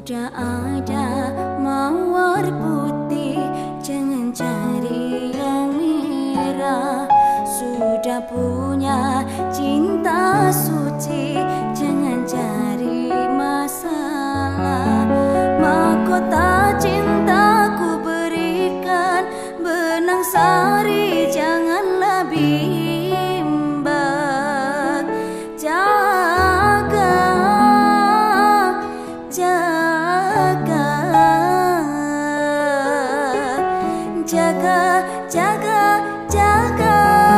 Sudah ada mawar putih, jangan cari yang merah. Sudah punya cinta suci, jangan cari masalah. Mahkota cintaku berikan, benang sari janganlah bimbang. Jaga, jaga, jaga, jaga, jaga.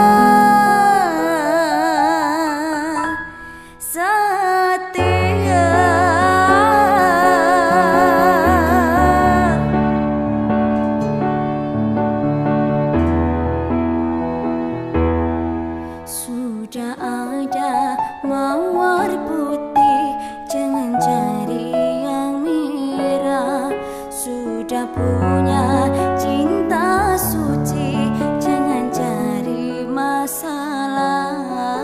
Setia. Sudah ada mawar putih, jangan cari yang merah. Sudah punya cinta suci, jangan cari masalah.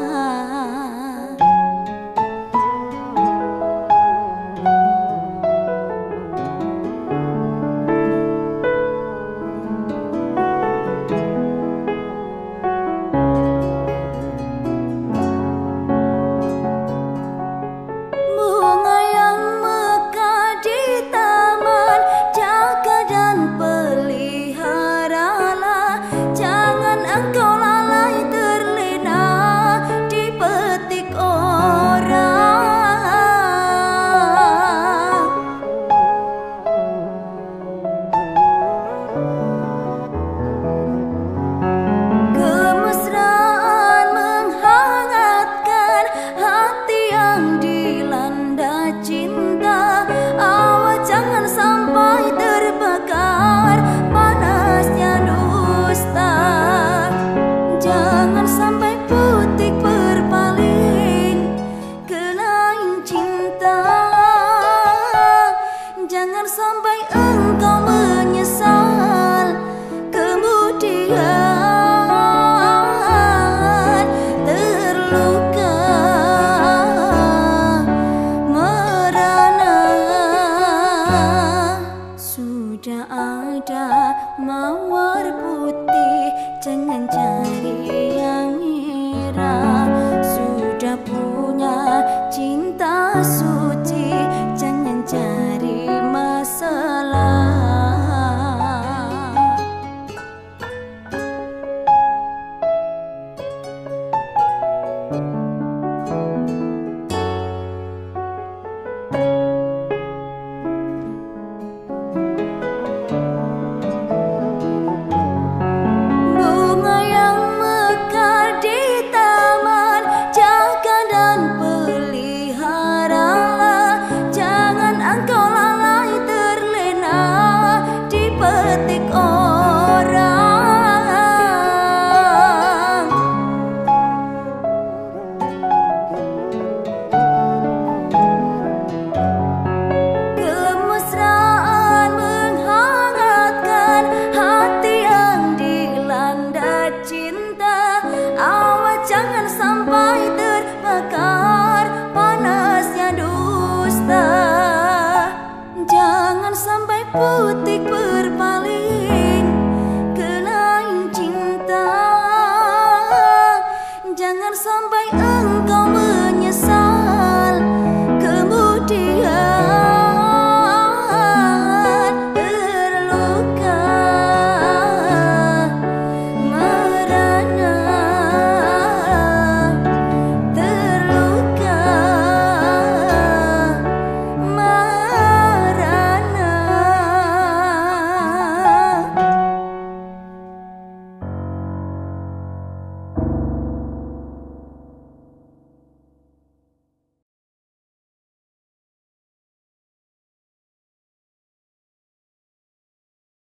Jangan sampai engkau menyesal kemudian terluka merana. Sudah ada mawar putih, jangan cari yang merah. Sudah punya cinta suci, jangan cari masalah. Bunga yang mekar di taman, jaga dan peliharalah. Jangan engkau lalai terlena dipetik orang. Kemesraan menghangatkan hati yang dilanda cinta. Awas jangan sampai terbakar panasnya dusta. Jangan sampai putih